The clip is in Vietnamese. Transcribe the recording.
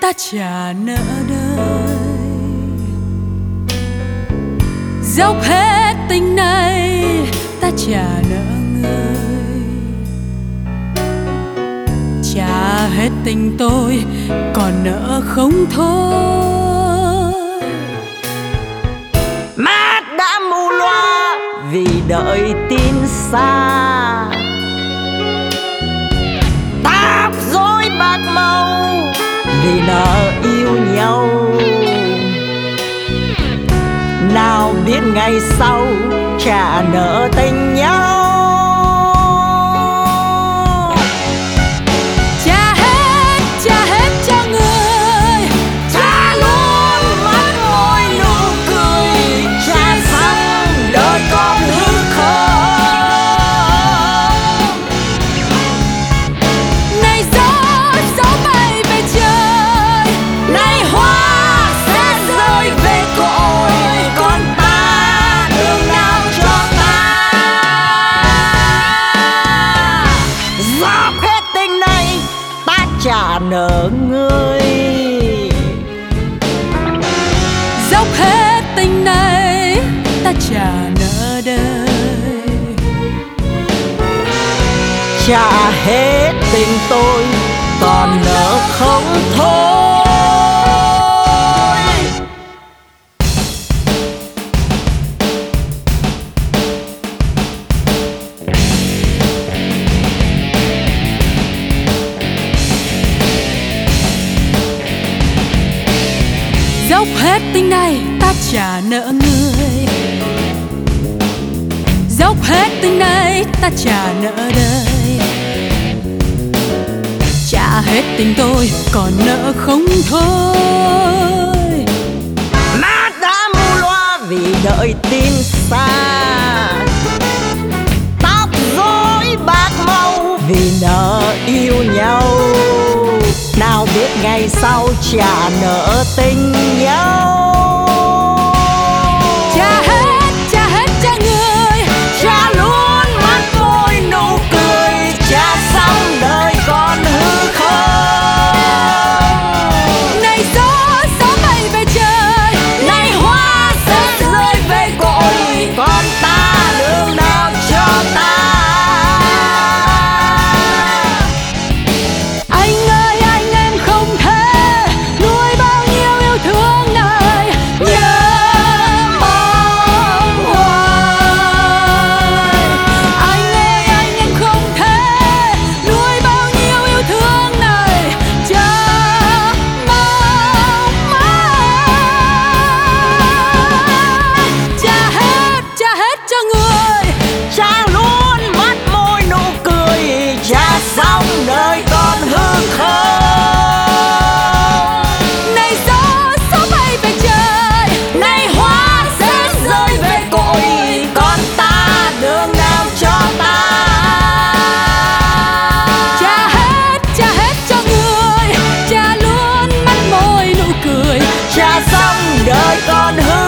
ta trả nợ đời. Dốc hết tình này ta trả nợ người, trả hết tình tôi còn nợ không thôi. Mắt đã mù loa vì đợi tin xa, tóc rối bạc màu vì nợ yêu nhau. Nào biết ngày sau trả nợ tình nhau. Trả hết cho người, Trả luôn mắt môi nụ cười, trả xong đời con hư không. này gió bay về trời, Này hoa sẽ rơi về cội, còn ta đường nào cho ta. Dốc hết tình này ta trả nợ người, dốc hết tình này ta trả nợ đời. trả hết tình tôi còn nợ không thôi. Dốc hết tình này ta trả nợ người, dốc hết tình này ta trả nợ đời. Trả hết tình tôi còn nợ không thôi. Mắt đã mù loa vì đợi tin xa, tóc rối bạc màu vì nợ yêu nhau. Nào biết ngày sau trả nợ tình nhau. Trả hết cho người, Trả luôn mắt môi nụ cười, trả xong đời còn hư không. này gió bay về trời, Này hoa sẽ rơi về cội, còn ta đường nào cho ta. anh ơi anh em không thể nuôi bao nhiêu yêu thương này nhớ mong hoài. Anh ơi anh em không thể nuôi bao nhiêu yêu thương này chờ mong mãi. Trả hết cho người, Trả luôn mắt môi nụ cười, trả xong đời còn hư không. này gió bay về trời, Này hoa sẽ rơi về cội, còn ta đường nào cho ta. trả hết cho người, trả luôn mắt môi nụ cười. Trả xong đời còn hư